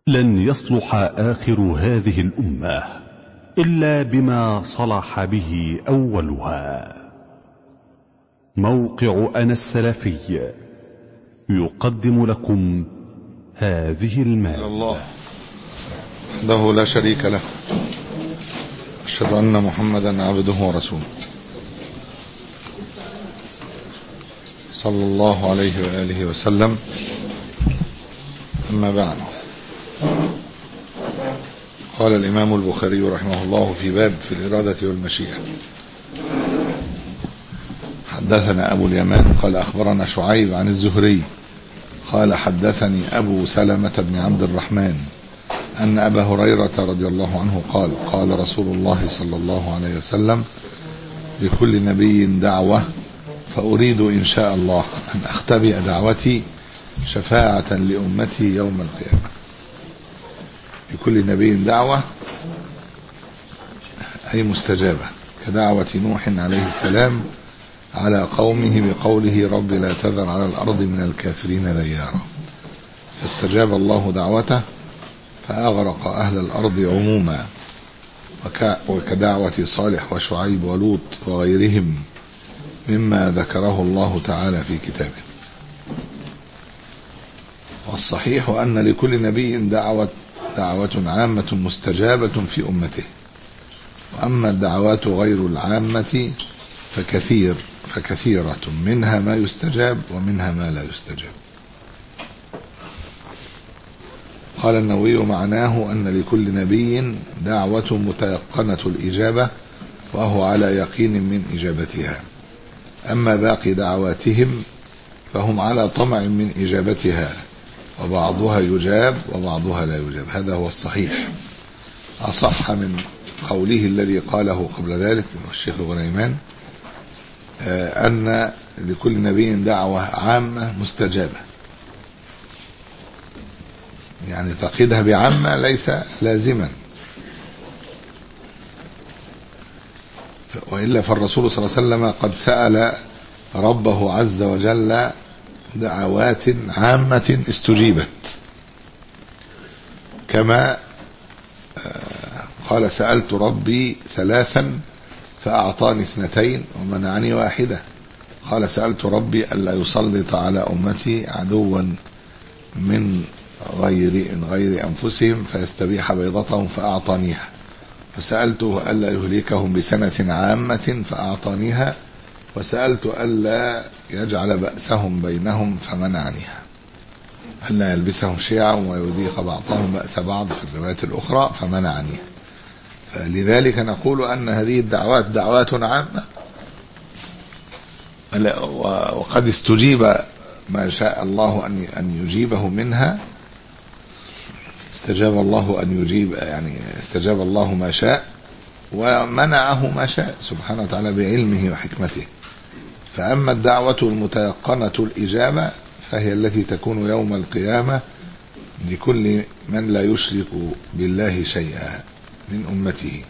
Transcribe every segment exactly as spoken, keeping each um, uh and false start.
لن يصلح آخر هذه الأمة إلا بما صلح به أولها. موقع أنا السلفي يقدم لكم هذه المادة. الله وحده لا شريك له، أشهد أن محمدا عبده ورسوله، صلى الله عليه وآله وسلم. أما بعد، قال الإمام البخاري رحمه الله في باب في الإرادة والمشيئة: حدثنا أبو اليمان قال أخبرنا شعيب عن الزهري قال حدثني أبو سلمة بن عبد الرحمن أن أبا هريرة رضي الله عنه قال قال رسول الله صلى الله عليه وسلم: لكل نبي دعوة، فأريد إن شاء الله أن أختبئ دعوتي شفاعة لأمتي يوم القيامة. لكل نبي دعوة أي مستجابة، كدعوة نوح عليه السلام على قومه بقوله: رب لا تذر على الأرض من الكافرين ديارا، فاستجاب الله دعوته فأغرق أهل الأرض عموما، وكدعوة صالح وشعيب ولوط وغيرهم مما ذكره الله تعالى في كتابه. والصحيح أن لكل نبي دعوة دعوة عامة مستجابة في أمته، وأما الدعوات غير العامة فكثير فكثيرة منها ما يستجاب ومنها ما لا يستجاب. قال النووي: معناه أن لكل نبي دعوة متيقنة الإجابة وهو على يقين من إجابتها، أما باقي دعواتهم فهم على طمع من إجابتها، وبعضها يجاب وبعضها لا يجاب. هذا هو الصحيح، أصح من قوله الذي قاله قبل ذلك الشيخ الغنيمان أن لكل نبي دعوة عامة مستجابة، يعني تقييدها بعامة ليس لازما، وإلا فالرسول صلى الله عليه وسلم قد سأل ربه عز وجل دعوات عامة استجيبت، كما قال: سألت ربي ثلاثا فأعطاني اثنتين ومنعني واحدة. قال: سألت ربي ألا يسلط على أمتي عدوا من غير من غير أنفسهم فيستبيح بيضتهم فأعطانيها، فسألته ألا يهلكهم بسنة عامة فأعطانيها، وسألت ألا يجعل بأسهم بينهم فمنعنيها، ألا يلبسهم شيعا ويذيق بعضهم بأس بعض في الروايات الأخرى فمنعنيها. فلذلك نقول أن هذه الدعوات دعوات عامة، وقد استجيب ما شاء الله أن أن يجيبه منها، استجاب الله أن يجيب، يعني استجاب الله ما شاء ومنعه ما شاء سبحانه وتعالى بعلمه وحكمته. فأما الدعوة المتيقنة الإجابة فهي التي تكون يوم القيامة لكل من لا يشرك بالله شيئا من أمته.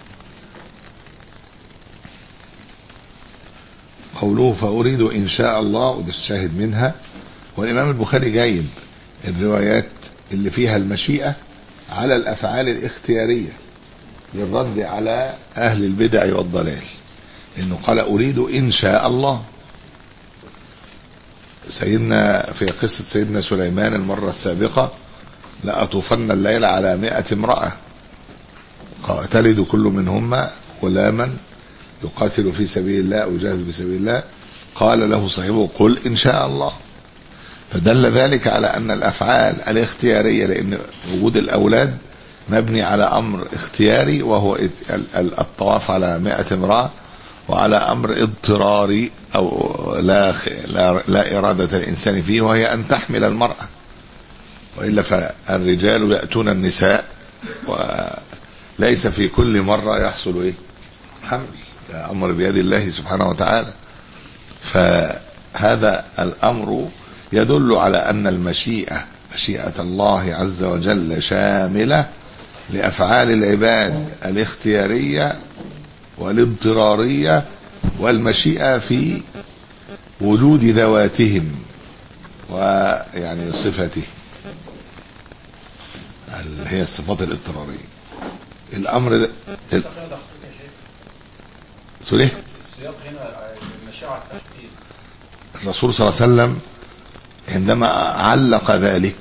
قوله فأريد إن شاء الله، وده الشاهد منها. والإمام البخاري جايب الروايات اللي فيها المشيئة على الأفعال الاختيارية للرد على أهل البدع والضلال، لأنه قال أريد إن شاء الله. سيدنا في قصة سيدنا سليمان المرة السابقة: لأطوفن الليل على مئة امرأة تلد كل منهما غلاما يقاتل في سبيل الله أو يجاهد في سبيل الله. قال له صاحبه: قل إن شاء الله. فدل ذلك على أن الأفعال الاختيارية، لأن وجود الأولاد مبني على أمر اختياري وهو الطواف على مئة امرأة، وعلى أمر اضطراري أو لا, لا, لا إرادة الإنسان فيه، وهي أن تحمل المرأة، وإلا فالرجال يأتون النساء وليس في كل مرة يحصل إيه؟ حمل، أمر بيد الله سبحانه وتعالى. فهذا الأمر يدل على أن المشيئة مشيئة الله عز وجل شاملة لأفعال العباد الاختيارية والاضطرارية، والمشيئة في وجود ذواتهم ويعني صفته. اللي هي الصفات الاضطرارية. الأمر ده ال... تقول ايه؟ السياق هنا المشاعر التحقيق. الرسول صلى الله عليه وسلم عندما علق ذلك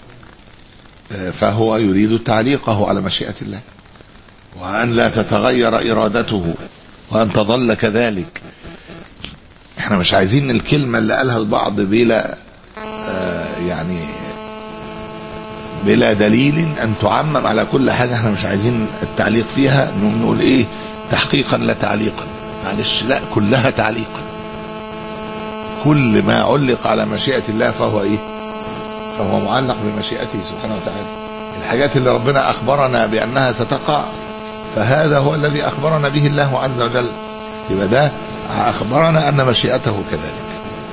فهو يريد تعليقه على مشيئة الله، وأن لا تتغير إرادته، وأن تظل كذلك. احنا مش عايزين الكلمة اللي قالها البعض بلا آه يعني بلا دليل أن تعمم على كل حاجة. احنا مش عايزين التعليق فيها نقول ايه تحقيقا لا تعليقا، معلش، لا، كلها تعليقا. كل ما علق على مشيئة الله فهو ايه؟ فهو معلق بمشيئته سبحانه وتعالى. الحاجات اللي ربنا أخبرنا بأنها ستقع فهذا هو الذي أخبرنا به الله عز وجل، يبقى ده أخبرنا أن مشيئته كذلك.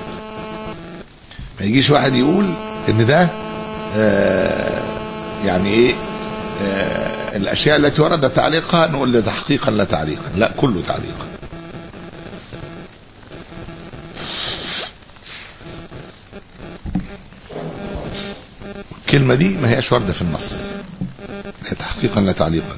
ما يجيش واحد يقول إن ده آه يعني إيه آه الأشياء التي ورد تعليقها نقول ده تحقيقا لا تعليقا، لا، كله تعليقا. الكلمة دي ما هيش واردة في النص، هي تحقيقا لا تعليقا.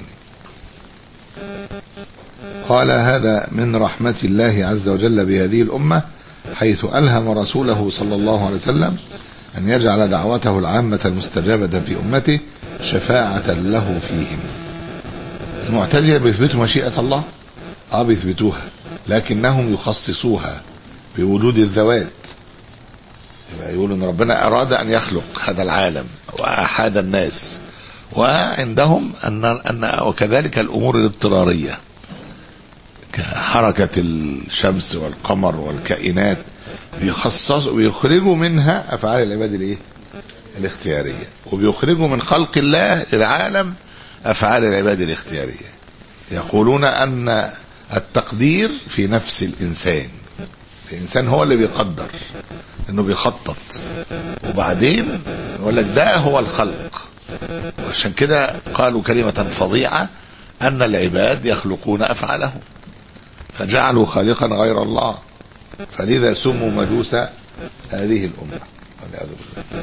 قال هذا من رحمة الله عز وجل بهذه الأمة، حيث ألهم رسوله صلى الله عليه وسلم أن يجعل دعوته العامة المستجابة في أمته شفاعة له فيهم. المعتزلة بيثبتوا مشيئة الله، اه بيثبتوها، لكنهم يخصصوها بوجود الذوات. يبقى يقولوا ان ربنا اراد ان يخلق هذا العالم واحاد الناس، وعندهم ان ان وكذلك الامور الاضطراريه كحركه الشمس والقمر والكائنات بيخصصوا ويخرجوا منها افعال العباد الايه؟ الاختياريه، وبيخرجوا من خلق الله للعالم افعال العباد الاختياريه. يقولون ان التقدير في نفس الانسان، الانسان هو اللي بيقدر، انه بيخطط، وبعدين يقول لك ده هو الخلق. وعشان كده قالوا كلمة فظيعة ان العباد يخلقون افعالهم، فجعلوا خالقا غير الله، فلذا سموا مجوس هذه الامة والعياذ بالله.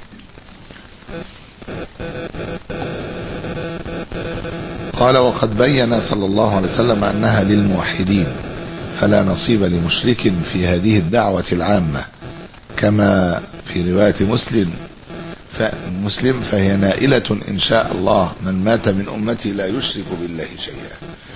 قال وقد بين صلى الله عليه وسلم انها للموحدين، فلا نصيب لمشرك في هذه الدعوة العامة، كما في رواية مسلم فمسلم فهي نائلة إن شاء الله من مات من أمتي لا يشرك بالله شيئا.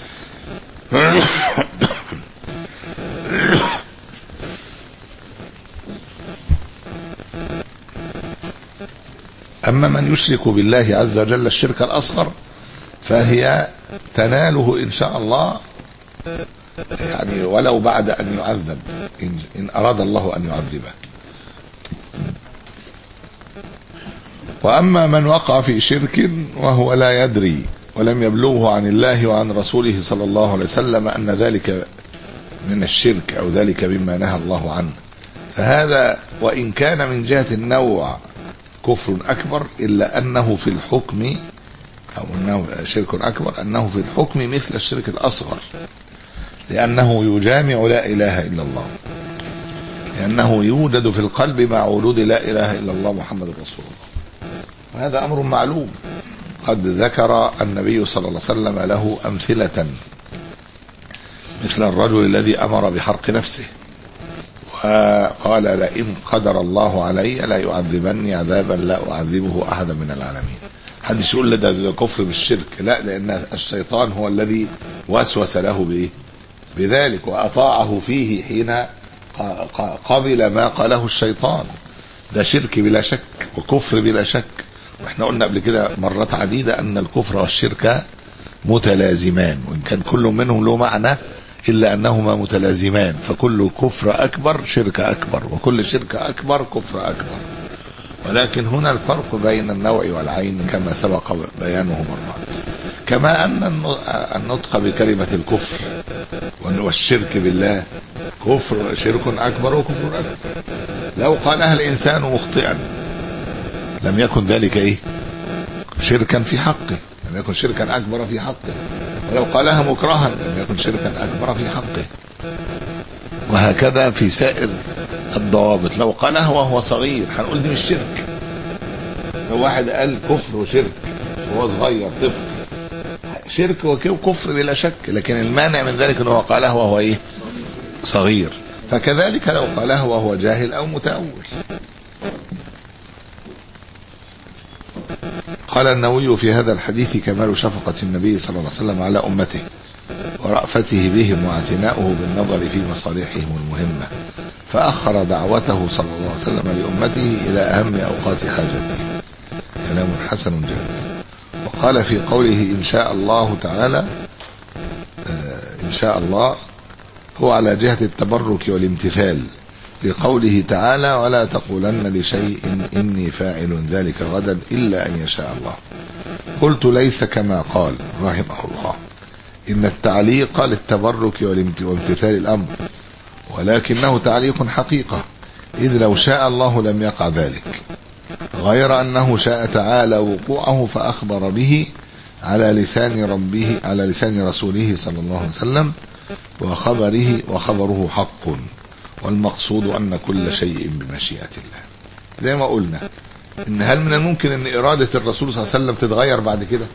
أما من يشرك بالله عز وجل الشرك الأصغر فهي تناله إن شاء الله، يعني ولو بعد أن يعذب إن, إن أراد الله أن يعذبه. وأما من وقع في شرك وهو لا يدري ولم يبلغه عن الله وعن رسوله صلى الله عليه وسلم أن ذلك من الشرك أو ذلك مما نهى الله عنه، فهذا وإن كان من جهة النوع كفر أكبر إلا أنه في الحكم أو أنه شرك أكبر أنه في الحكم مثل الشرك الأصغر، لأنه يجامع لا إله إلا الله، لأنه يوجد في القلب مع وجود لا إله إلا الله محمد رسول الله. وهذا أمر معلوم، قد ذكر النبي صلى الله عليه وسلم له أمثلة، مثل الرجل الذي أمر بحرق نفسه وقال لئن قدر الله علي لا يعذبني عذابا لا أعذبه أحدا من العالمين. حدش يقول له ده كفر بالشرك، لا، لأن الشيطان هو الذي وسوس له بإيه؟ بذلك، وأطاعه فيه حين قبل ما قاله الشيطان. ده شرك بلا شك وكفر بلا شك. واحنا قلنا قبل كده مرات عديدة أن الكفر والشرك متلازمان، وإن كان كل منهم له معنى إلا أنهما متلازمان، فكل كفر أكبر شرك أكبر، وكل شرك أكبر كفر أكبر. ولكن هنا الفرق بين النوع والعين كما سبق بيانه مرات. كما أن النطق بكلمة الكفر والشرك بالله كفر شرك أكبر وكفر أكبر. لو قالها الإنسان مخطئا لم يكن ذلك إيه؟ شركا في حقه، لم يكن شركا أكبر في حقه. ولو قالها مكرها لم يكن شركا أكبر في حقه. وهكذا في سائر الضوابط. لو قالها وهو صغير هنقول دي مش شرك. لو واحد قال كفر وشرك وهو صغير طفل شرك وكفر بلا شك، لكن المانع من ذلك انه قالها وهو ايه صغير. فكذلك لو قالها وهو جاهل او متأول. قال النووي في هذا الحديث كمال شفقة النبي صلى الله عليه وسلم على أمته ورأفته بهم واعتناؤه بالنظر في مصالحهم المهمة، فأخر دعوته صلى الله عليه وسلم لأمته إلى أهم أوقات حاجتهم. كلام حسن جميل. وقال في قوله إن شاء الله تعالى إن شاء الله هو على جهة التبرك والامتثال لقوله تعالى ولا تقولن لشيء إني فاعل ذلك غدا إلا أن يشاء الله. قلت ليس كما قال رحمه الله إن التعليق للتبرك وامتثال الأمر، ولكنه تعليق حقيقة، إذ لو شاء الله لم يقع ذلك، غير أنه شاء تعالى وقوعه فأخبر به على لسان ربه على لسان رسوله صلى الله عليه وسلم، وخبره وخبره حق، والمقصود أن كل شيء بمشيئة الله. زي ما قلنا إن هل من الممكن أن إرادة الرسول صلى الله عليه وسلم تتغير بعد كده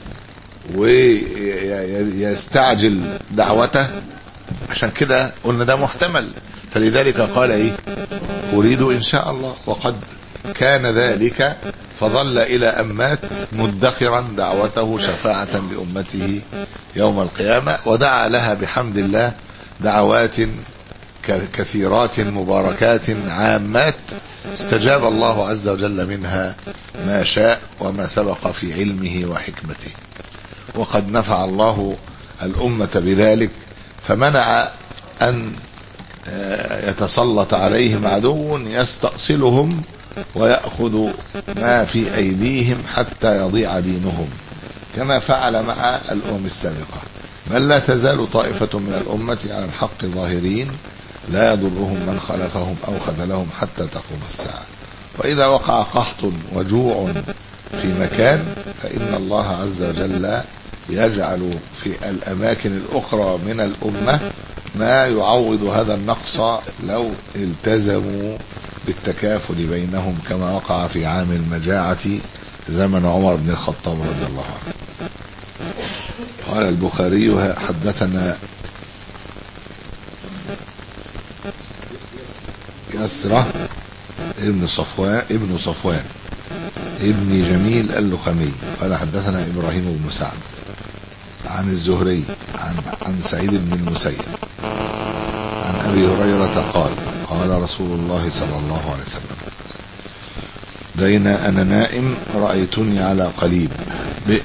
ويستعجل دعوته؟ عشان كده قلنا ده محتمل، فلذلك قال إيه أريد إن شاء الله، وقد كان ذلك فظل إلى أن مات مدخرا دعوته شفاعة لأمته يوم القيامة، ودعا لها بحمد الله دعوات كثيرات مباركات عامات استجاب الله عز وجل منها ما شاء وما سبق في علمه وحكمته. وقد نفع الله الأمة بذلك، فمنع أن يتسلط عليهم عدو يستأصلهم ويأخذ ما في أيديهم حتى يضيع دينهم، كما فعل مع الأمم السابقة. بل لا تزال طائفة من الأمة على الحق ظاهرين لا يضرهم من خلفهم أو خذلهم حتى تقوم الساعة. وإذا وقع قحط وجوع في مكان فإن الله عز وجل يجعل في الأماكن الأخرى من الأمة ما يعوض هذا النقص لو التزموا بالتكافل بينهم، كما وقع في عام المجاعة زمن عمر بن الخطاب رضي الله عنه. قال البخاري حدثنا يسرة ابن صفوان ابن صفوان ابن جميل اللخمي قال حدثنا إبراهيم بن سعد عن الزهري عن عن سعيد بن المسيب عن أبي هريرة قال قال رسول الله صلى الله عليه وسلم بين أنا نائم رأيتني على قليب بئر،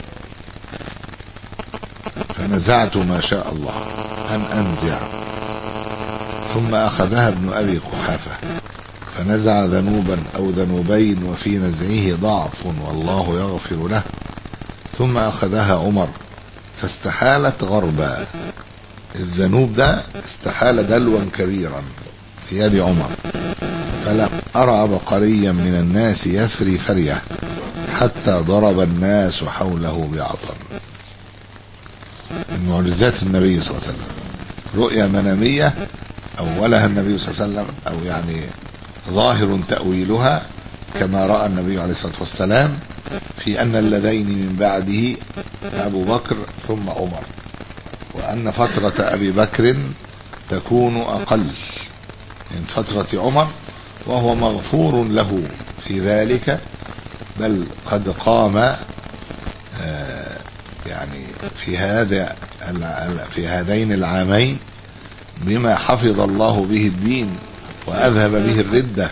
فنزعت ما شاء الله أن أنزع، ثم أخذها ابن أبي قحافة فنزع ذنوبا أو ذنوبين وفي نزعه ضعف والله يغفر له، ثم أخذها عمر فاستحالت غربا. الذنوب ده استحال دلوا كبيرا في يد عمر، فلم أرى عبقريا من الناس يفري فريه حتى ضرب الناس حوله بعطن. من معجزات النبي صلى الله عليه وسلم رؤيا منامية أولها النبي صلى الله عليه وسلم، أو يعني ظاهر تأويلها كما رأى النبي عليه الصلاة والسلام في أن اللذين من بعده أبو بكر ثم عمر، وأن فترة أبي بكر تكون أقل من فترة عمر، وهو مغفور له في ذلك، بل قد قام يعني في هذا في هذين العامين بما حفظ الله به الدين وأذهب به الردة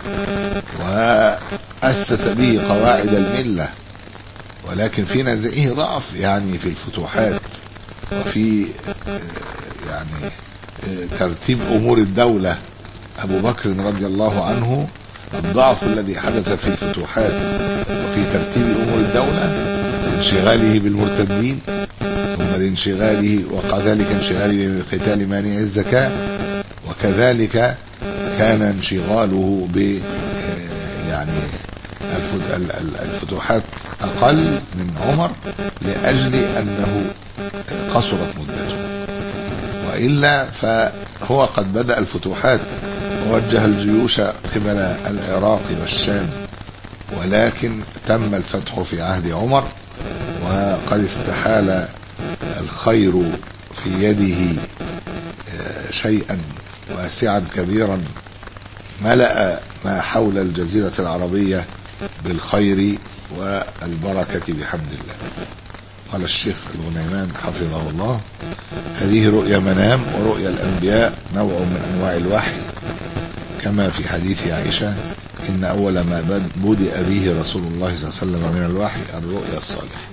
وأسس به قواعد الملة، ولكن في نزعه ضعف يعني في الفتوحات وفي يعني ترتيب أمور الدولة. أبو بكر رضي الله عنه الضعف الذي حدث في الفتوحات وفي ترتيب أمور الدولة، انشغاله بالمرتدين، ثم لانشغاله وكذلك انشغاله بقتال مانع الزكاة، وكذلك كان انشغاله ب يعني الفتوحات أقل من عمر لأجل أنه قصرت مدته، وإلا فهو قد بدأ الفتوحات ووجه الجيوش قبل العراق والشام، ولكن تم الفتح في عهد عمر وقد استحال الخير في يده شيئا واسعا كبيرا ملأ ما حول الجزيرة العربية بالخير والبركة بحمد الله. قال الشيخ الغنيمان حفظه الله: هذه رؤيا منام، ورؤيا الأنبياء نوع من أنواع الوحي، كما في حديث عائشة: إن أول ما بدأ به رسول الله صلى الله عليه وسلم من الوحي الرؤيا الصالحة.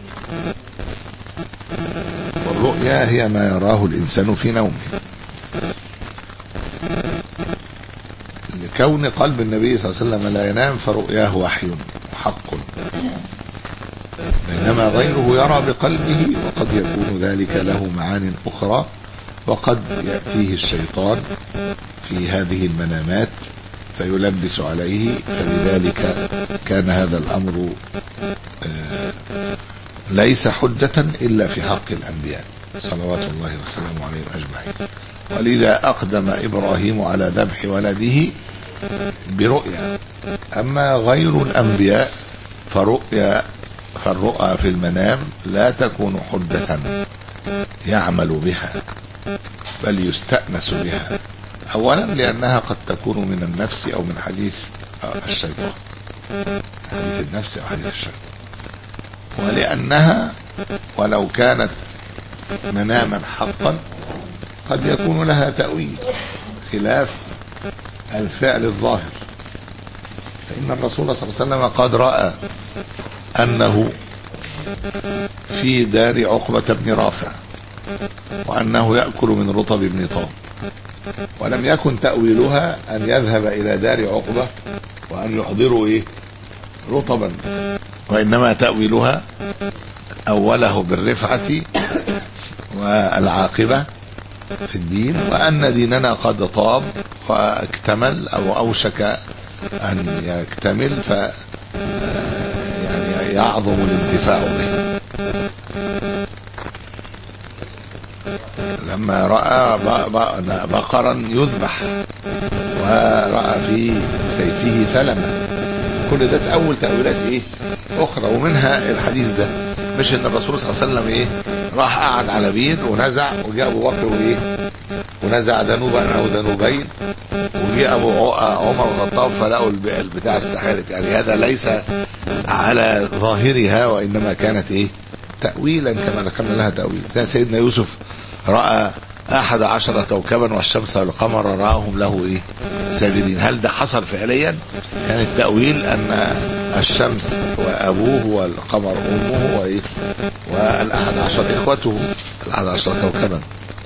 والرؤيا هي ما يراه الإنسان في نومه. لكون قلب النبي صلى الله عليه وسلم لا ينام فرؤياه وحي حق، بينما غيره يرى بقلبه، وقد يكون ذلك له معان أخرى، وقد يأتيه الشيطان في هذه المنامات فيلبس عليه. فلذلك كان هذا الأمر ليس حجة إلا في حق الأنبياء صلوات الله وسلامه عليهم أجمعين. ولذا أقدم إبراهيم على ذبح ولده برؤيا. أما غير الأنبياء فرؤيا فالرؤى في المنام لا تكون حجة يعمل بها، بل يستأنس بها. أولا لأنها قد تكون من النفس أو من حديث الشيطان، حديث النفس أو حديث الشيطان. ولأنها ولو كانت مناما حقا قد يكون لها تأويل خلاف الفعل الظاهر. فإن الرسول صلى الله عليه وسلم قد رأى أنه في دار عقبة بن رافع، وأنه يأكل من رطب ابن طاب، ولم يكن تأويلها أن يذهب إلى دار عقبة وأن يحضروا إيه رطبا، وإنما تأويلها أوله بالرفعة والعاقبة في الدين، وأن ديننا قد طاب واكتمل أو أوشك أن يكتمل، ف يعني يعظم الانتفاع به. لما رأى بقرا يذبح ورأى في سيفه سلمة، كل ده تأول تأويلات ايه اخرى. ومنها الحديث ده، مش ان الرسول صلى الله عليه وسلم ايه راح قعد على بير ونزع، وجاء ابو بكر وايه ونزع ذنوبا او ذنوبين، وجاء ابو عمر الخطاب فلقوا البتاع استحالت. يعني هذا ليس على ظاهرها، وانما كانت ايه تأويلا كما ذكرنا لها تأويل. زي سيدنا يوسف رأى أحد عشر كوكبا والشمس والقمر رآهم له إيه ساجدين. هل ده حصل فعليا؟ كان التأويل أن الشمس وأبوه والقمر أمه وإيه والأحد عشر إخوته الأحد عشر كوكبا.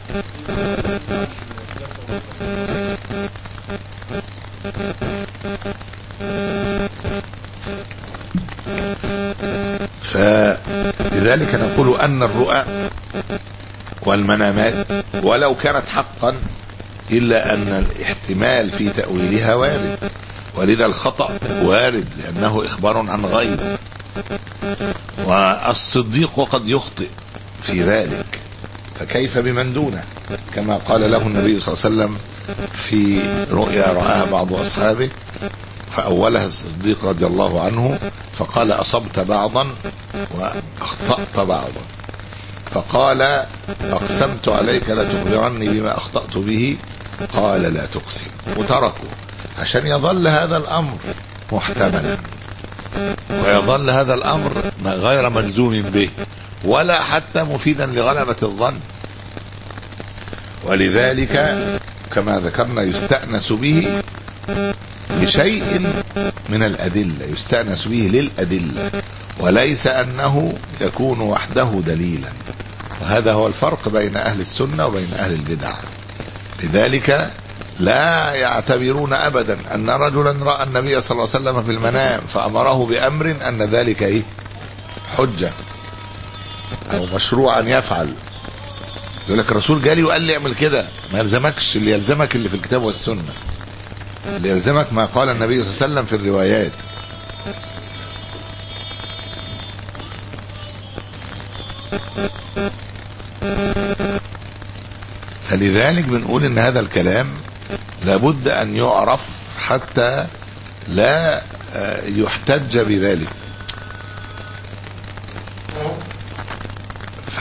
فلذلك نقول أن الرؤى والمنامات ولو كانت حقا إلا أن الاحتمال في تأويلها وارد، ولذا الخطأ وارد لأنه إخبار عن غيب، والصديق قد يخطئ في ذلك، فكيف بمن دونه؟ كما قال له النبي صلى الله عليه وسلم في رؤيا رآها بعض أصحابه فأولها الصديق رضي الله عنه فقال: أصبت بعضا وأخطأت بعضا. فقال: أقسمت عليك لتخبرني بما أخطأت به. قال: لا تقسم. وتركوا عشان يظل هذا الأمر محتملا، ويظل هذا الأمر غير مجزوم به ولا حتى مفيدا لغلبة الظن. ولذلك كما ذكرنا يستأنس به لشيء من الأدلة، يستأنس به للأدلة، وليس أنه يكون وحده دليلا. وهذا هو الفرق بين أهل السنة وبين أهل البدع. لذلك لا يعتبرون أبدا أن رجلا رأى النبي صلى الله عليه وسلم في المنام فأمره بأمر أن ذلك إيه حجة أو مشروع أن يفعل. يقول لك الرسول جالي وقال لي اعمل كده، ما يلزمكش، اللي يلزمك اللي في الكتاب والسنة، اللي يلزمك ما قال النبي صلى الله عليه وسلم في الروايات. فلذلك بنقول ان هذا الكلام لابد ان يعرف حتى لا يحتج بذلك. ف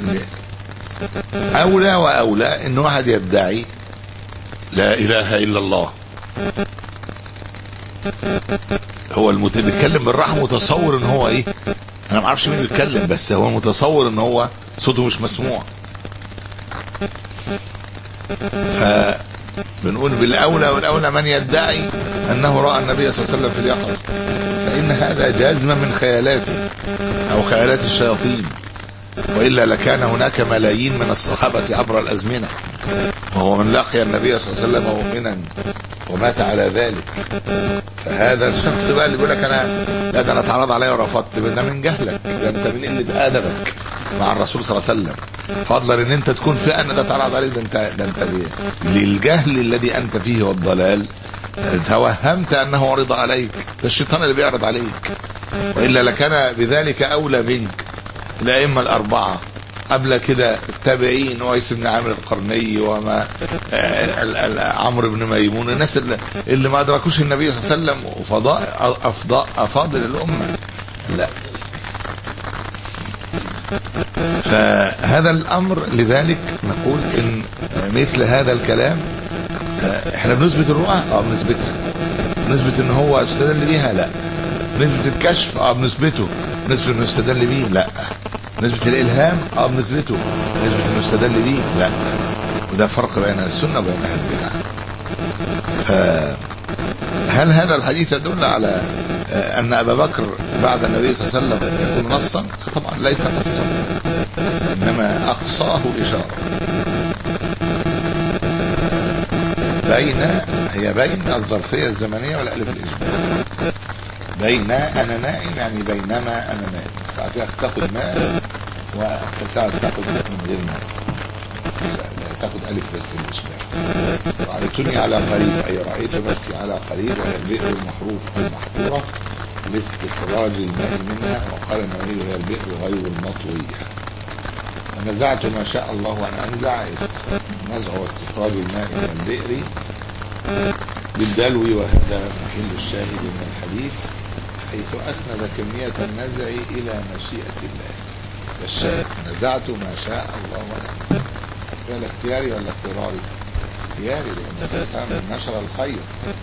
أولى وأولى إن واحد يدعي لا إله إلا الله، هو المت... بيتكلم بالراحة متصور إن هو إيه، أنا ما اعرفش مين بيتكلم، بس هو متصور إن هو صوته مش مسموع. فبنقول بالأولى والأولى من يدعي أنه رأى النبي صلى الله عليه وسلم في اليقظة، فإن هذا جازم من خيالاته أو خيالات الشياطين، وإلا لكان هناك ملايين من الصحابة عبر الأزمنة، وهو من لقي النبي صلى الله عليه وسلم مؤمنا ومات على ذلك. فهذا الشخص بقى اللي بيقول لك انا لا ده انا اتعرض عليا ورفضت، ده من جهلك، ده انت من قله ادبك مع الرسول صلى الله عليه وسلم، فضلا ان انت تكون في ان ده اتعرض عليك، ده انت ده انت للجهل الذي انت فيه والضلال توهمت انه عرض عليك، ده الشيطان اللي بيعرض عليك، والا لكان بذلك اولى منك الائمه الاربعه قبل كده، التابعين، ويس بن عامر القرني وما عمرو بن ميمون، الناس اللي, اللي ما ادركوش النبي صلى الله عليه وسلم وفضاء افضاء افاضل الامه. لا، فهذا الامر لذلك نقول ان مثل هذا الكلام احنا بنثبت الرؤى، اه بنثبتها، بنثبت ان هو استدل بيها، لا، نثبت الكشف، اه بنثبته، نثبت انه استدل بيه، لا، نسبة الإلهام اه بنسبته، نسبة انه استدل بيه لا. وده فرق بين السنة وبين أهل البدع. هل هذا الحديث يدل على أن أبا بكر بعد النبي صلى الله عليه وسلم يكون نصا؟ طبعا ليس نصا، إنما أقصاه إشارة. بين هي بين الظرفية الزمنية والألف الإجمالية. بين أنا نائم يعني بينما أنا نائم، ساعات تاخد ماء وساعات تاخد من غير ماء، تاخد ألف بس الإشباع. رأيتني على قريب أي رأيت نفسي على قريب، وهي البئر المحروف المحفورة لاستخراج الماء منها، وقال النبي هي البئر غير المطوية. فنزعت ما شاء الله أن أنزع، نزع واستخراج الماء من البئر بالدلو، وهذا محل الشاهد من الحديث، حيث أسند كمية النزع إلى مشيئة الله. الشاهد نزعت ما شاء الله وأنا، ولا اختياري ولا اضطراري؟ اختياري، لأن الإنسان نشر الخير.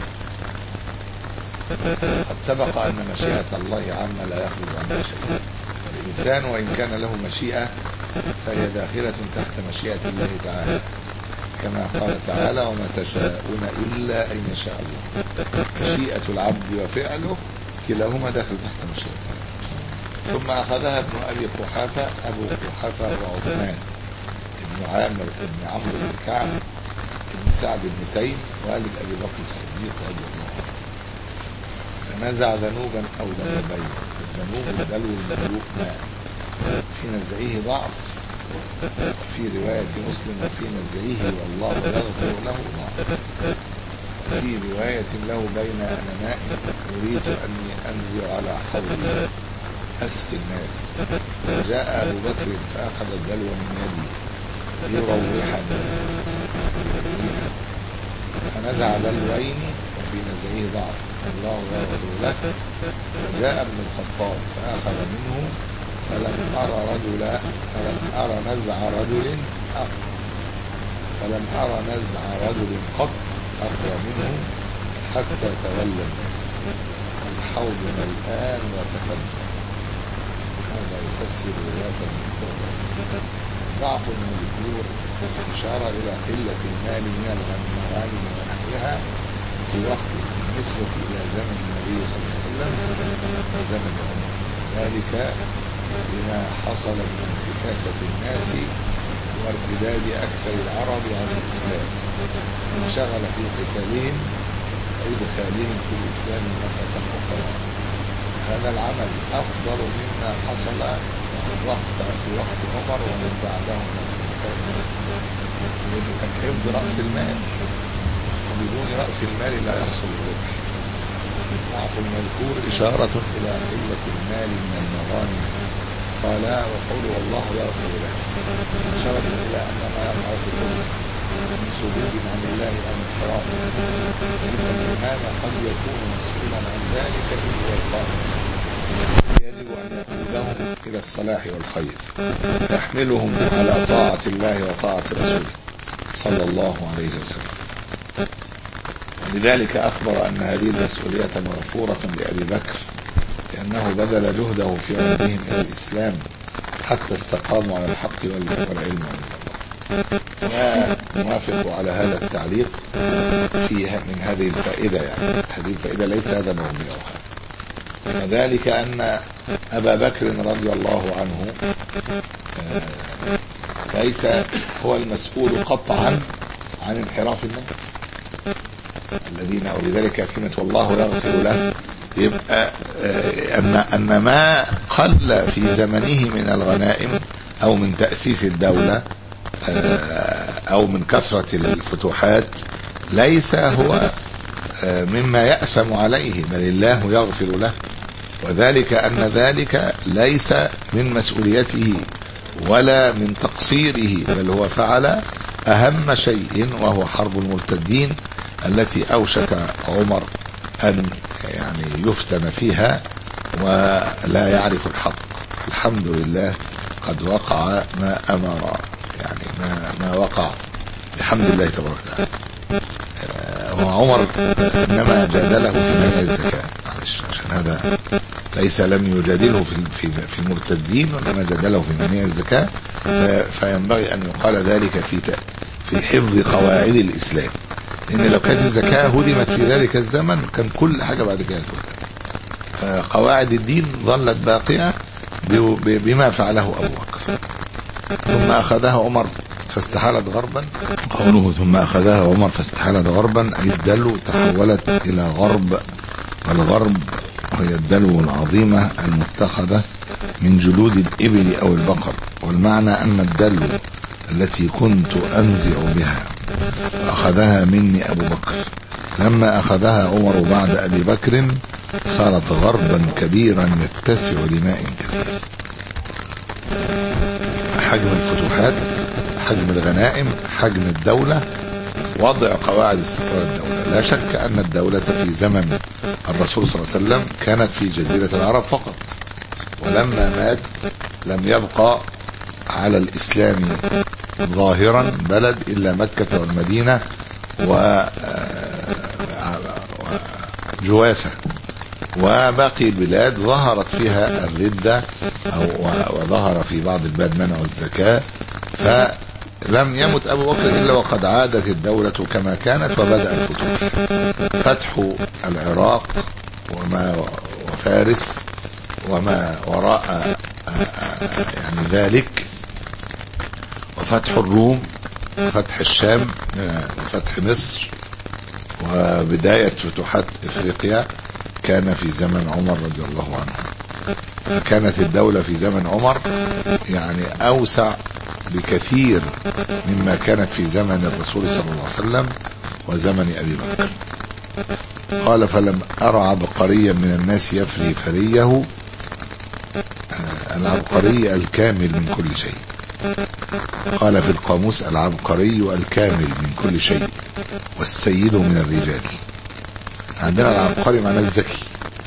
قد سبق أن مشيئة الله عامة لا يخرج عنها شيء. الإنسان وإن كان له مشيئة فهي داخلة تحت مشيئة الله تعالى، كما قال تعالى وما تشاءون إلا أن يشاء الله. مشيئة العبد وفعله كلاهما داخل تحت مشيئة الله. ثم أخذها ابن أبي قحافة، أبو قحافة وعثمان ابن عامر ابن عمرو بن كعب ابن سعد بن تيم والد أبي بكر الصديق رضي الله عنه. فنزع ذنوبا أو ذنوبين، الذنوب الدلو المملوء ماء، في نزعه ضعف، في رواية مسلم وفي نزعه والله يغفر له ضعف، في رواية له بين أنا نائم أريد أني أنزع على حوضي أسقي الناس، فجاء أبو بكر فأخذ الدلو من يدي يروحني، فنزع دلوين وفي نزعه ضعف الله يغفر له، فجاء ابن الخطاب فأخذ منه، فلم أرى رجلا فلم أرى نزع رجل فلم أرى نزع رجل قط أقوى منه حتى تولى الناس. الحوض الآن وتقدم. هذا يفسر رواية المذكور. ضعف المذكور إشارة إلى قلة المال من الغنم ونحوها في وقت بالنسبة إلى زمن النبي صلى الله عليه وسلم وزمن عمر، ذلك لما حصل من انتكاسة الناس وارتداد أكثر العرب عن الإسلام، انشغل في قتالهم وإدخالهم في الإسلام مرة أخرى. هذا العمل أفضل مما حصل وقت في وقت عمر ومن بعدهم، لأنه كان حفظ رأس المال، وبدون رأس المال لا يحصل الربح. ضعف المذكور إشارة إلى قلة المال من المغانم، قال وقوله والله يغفر له إشارة إلى أن ما يقع في الأمة من صدود عن الله أو انحراف، فإن الإمام قد يكون مسؤولا عن ذلك إذ هو القائم، يجب أن يقودهم إلى الصلاح والخير، يحملهم على طاعة الله وطاعة رسوله صلى الله عليه وسلم. لذلك أخبر أن هذه المسؤولية مغفورة لأبي بكر، لأنه بذل جهده في عودهم إلى الإسلام حتى استقاموا على الحق والعلم والله. ونوافق على هذا التعليق فيها من هذه الفائدة، يعني هذه الفائدة ليس هذا موضوعها، وذلك أن أبا بكر رضي الله عنه ليس هو المسؤول قطعا عن انحراف الناس الذين، ولذلك كلمة والله يغفر له، يبقى أن أن ما قل في زمنه من الغنائم أو من تأسيس الدولة أو من كثرة الفتوحات ليس هو مما يأثم عليه، بل الله يغفر له، وذلك أن ذلك ليس من مسؤوليته ولا من تقصيره، بل هو فعل أهم شيء وهو حرب المرتدين التي أوشك عمر أن يعني يفتن فيها ولا يعرف الحق. الحمد لله قد وقع ما أمر، يعني ما ما وقع بحمد الله تبارك وتعالى. وعمر إنما جادله في منع الزكاة، معلش عشان هذا ليس لم يجادله في في في المرتدين، وإنما جادله في منع الزكاة، فينبغي أن يقال ذلك في في حفظ قواعد الإسلام، لأن لو كانت الزكاة هدمت في ذلك الزمن كان كل حاجة بعد كده تهدم. فقواعد الدين ظلت باقية بما فعله أبو بكر. ثم أخذها عمر فاستحالت غربا، قوله ثم أخذها عمر فاستحالت غربا أي الدلو تحولت إلى غرب، والغرب وهي الدلو العظيمة المتخذة من جلود الإبل أو البقر، والمعنى أن الدلو التي كنت أنزع بها أخذها مني أبو بكر، لما أخذها عمر بعد أبي بكر صارت غربا كبيرا يتسع دماء كثير. حجم الفتوحات، حجم الغنائم، حجم الدولة، وضع قواعد استقرار الدولة. لا شك أن الدولة في زمن الرسول صلى الله عليه وسلم كانت في جزيرة العرب فقط، ولما مات لم يبقى على الإسلام ظاهرا بلد إلا مكة والمدينة وجوافة، وباقي البلاد ظهرت فيها الردة أو وظهر في بعض البلاد منع الزكاة، فلم يمت أبو بكر إلا وقد عادت الدولة كما كانت وبدأ الفتوح، فتح العراق وما وفارس وما وراء يعني ذلك، وفتح الروم، وفتح الشام، وفتح مصر، وبداية فتوحات إفريقيا كان في زمن عمر رضي الله عنه. فكانت الدولة في زمن عمر يعني أوسع بكثير مما كانت في زمن الرسول صلى الله عليه وسلم وزمن أبي بكر. قال فلم أرى عبقريا من الناس يفري فريه، العبقري الكامل من كل شيء. قال في القاموس العبقري الكامل من كل شيء والسيد من الرجال. عندنا العبقري معناه الذكي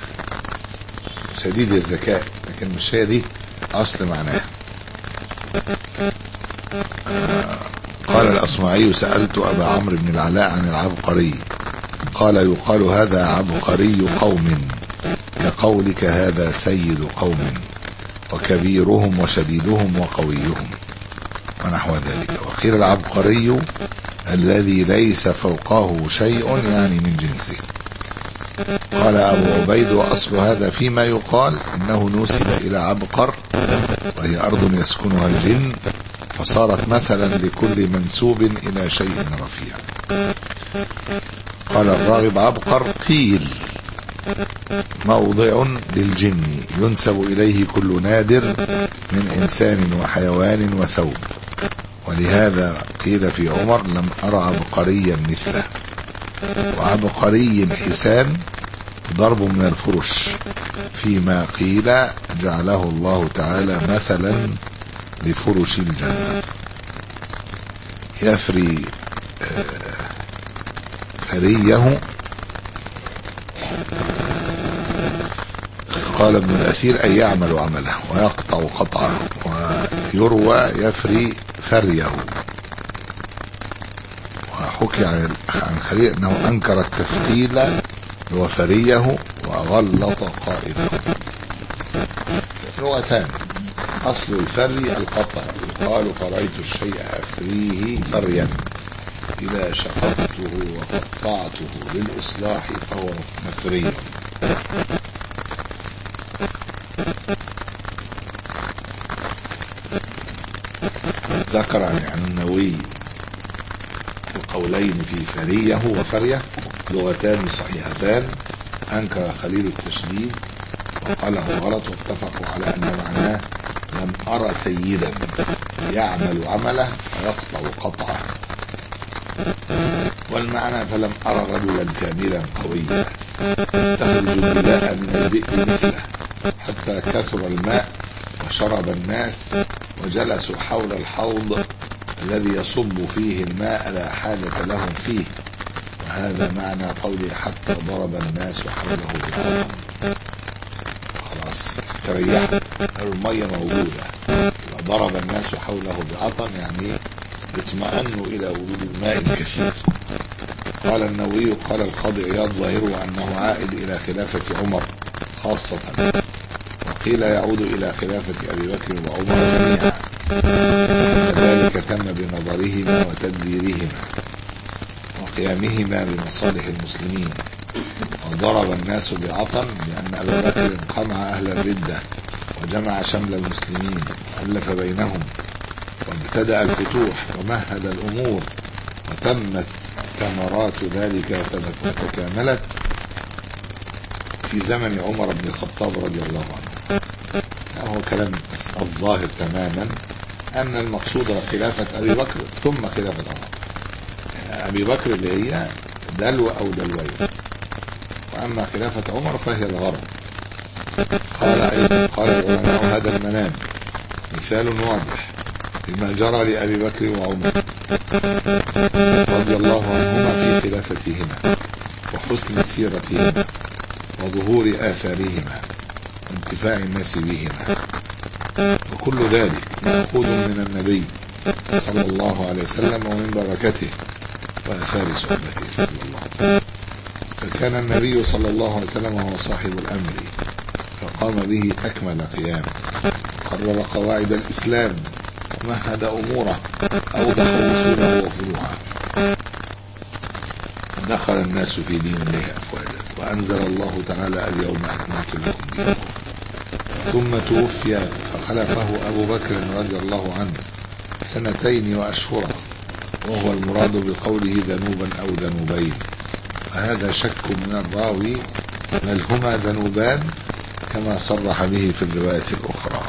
شديد الذكاء، لكن مش هي دي أصل معناها. قال الأصمعي سألت أبا عمرو بن العلاء عن العبقري، قال يقال هذا عبقري قوم كقولك هذا سيد قوم، وكبيرهم وشديدهم وقويهم ونحو ذلك. وقيل العبقري الذي ليس فوقه شيء يعني من جنسه. قال أبو عبيد وأصل هذا فيما يقال أنه نسب إلى عبقر وهي أرض يسكنها الجن، فصارت مثلا لكل منسوب إلى شيء رفيع. قال الراغب عبقر قيل موضع للجن ينسب إليه كل نادر من إنسان وحيوان وثوب، ولهذا قيل في عمر لم أرى عبقريا مثله. وعبقري حسان ضرب من الفرش، فيما قيل جعله الله تعالى مثلا لفرش الجنة. يفري فريه قال ابن الأثير أي يعمل عمله ويقطع قطعه، ويروى يفري فريه. وحكي عن عن خليل أنه أنكر التفتيل وفريه وغلط قائده. لغتان: أصل الفري القطع، يقال فريت الشيء أفريه فريا، إذا شققته وقطعته للإصلاح فهو مفري. ذكر عن النووي القولين في فريه وفريه، لغتان صحيحتان، أنكر خليل التشديد وقاله غلط، واتفقوا على أن معناه لم أرى سيدا يعمل عمله ويقطع قطعه، والمعنى فلم أرى رجلا كاملا قويا يستخرج الماء من البئر مثله حتى كثر الماء وشرب الناس وجلسوا حول الحوض الذي يصب فيه الماء لا حاجة لهم فيه. وهذا معنى قوله حتى ضرب الناس حوله بالعطن. خلاص استريحوا، المية موجودة، ضرب الناس حوله بعطن يعني اطمأنوا إلى وجود الماء الكثير. قال النووي قال القاضي عياض ظاهره أنه عائد إلى خلافة عمر خاصة، وقيل يعود إلى خلافة أبي بكر وعمر جميعا، وذلك تم بنظرهما وتدبيرهما وقيامهما بمصالح المسلمين. وضرب الناس بعطن لأن أبا بكر قمع أهل الردة وجمع شمل المسلمين وألف بينهم وابتدأ الفتوح ومهد الأمور، وتمت ثمرات ذلك وتكاملت في زمن عمر بن الخطاب رضي الله عنه. هو كلام الظاهر تماما أن المقصود خلافة أبي بكر ثم خلافة عمر. أبي بكر اللي هي دلو أو دلوين، وأما خلافة عمر فهي الغرب. قال أيضا قال العلماء هذا المنام مثال واضح لما جرى لأبي بكر وعمر رضي الله عنهما في خلافتهما وحسن سيرتهما وظهور آثارهما وانتفاع الناس بهما، وكل ذلك مأخوذ من النبي صلى الله عليه وسلم ومن بركته وآثار صحبته صلى الله عليه وسلم. فكان النبي صلى الله عليه وسلم هو صاحب الأمر، فقام به أكمل قيام، قرر قواعد الإسلام ومهد أموره، أوضح وصوله وفروعه، دخل الناس في دين الله أفواجا، وأنزل الله تعالى اليوم أكملت لكم دينكم. ثم توفي فخلفه أبو بكر رضي الله عنه سنتين وأشهرا، وهو المراد بقوله ذنوبا أو ذنوبين، وهذا شك من الراوي بل هما ذنوبان كما صرح به في الرواية الأخرى.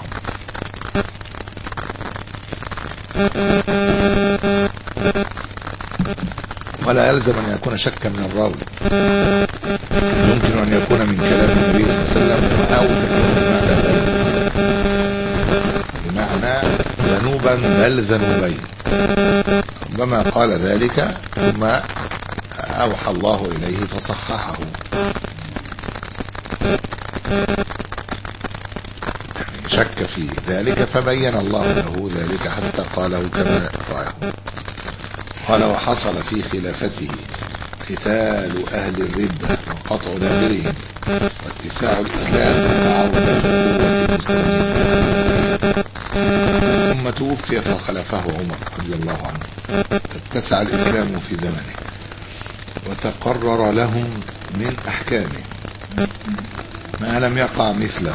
ولا يلزم أن يكون شكا من الراوي، يمكن أن يكون من كلام النبي صلى الله عليه وسلم أو بمعنى ذنوبا بل ذنوبين، ربما قال ذلك ثم أوحى الله إليه فصححه، شك في ذلك فبين الله له ذلك حتى قاله كما رأيه. قال وحصل في خلافته قتال أهل الردة وقطع دابرهم واتساع الإسلام وعودة المسلمين. ثم توفي فخلفه عمر رضي الله عنه، اتسع الإسلام في زمنه وتقرر لهم من أحكامه ما لم يقع مثله